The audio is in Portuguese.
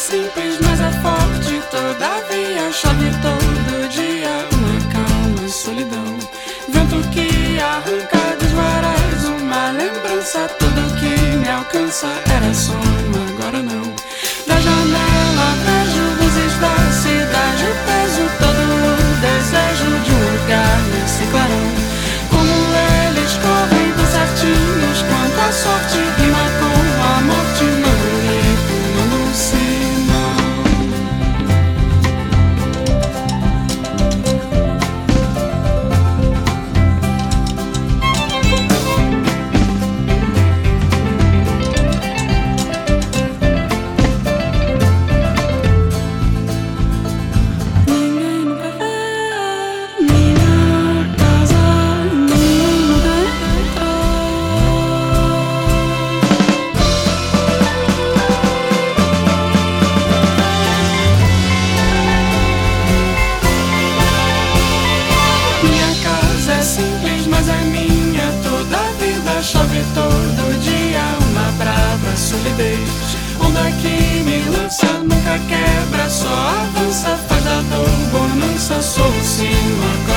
simples, mas é forte. Todavia chove todo dia. Uma calma solidão, vento que arranca dos varais uma lembrança. Tudo que me alcança era sonho, agora não. Da janela vejo luzes da cidade, peso todo o desejo de um lugar nesse clarão. Como eles correm tão certinhos quanto a sorte rima com a morte. Mando um grito, mando um sinal. Ninguém nunca vê minha casa, ninguém nunca entra. Minha casa é simples, mas é minha. Toda a vida chove todo dia. Uma brava solidez, onda que me lança, nunca quebra, só avança, faz da dor bonança. Sou o sino.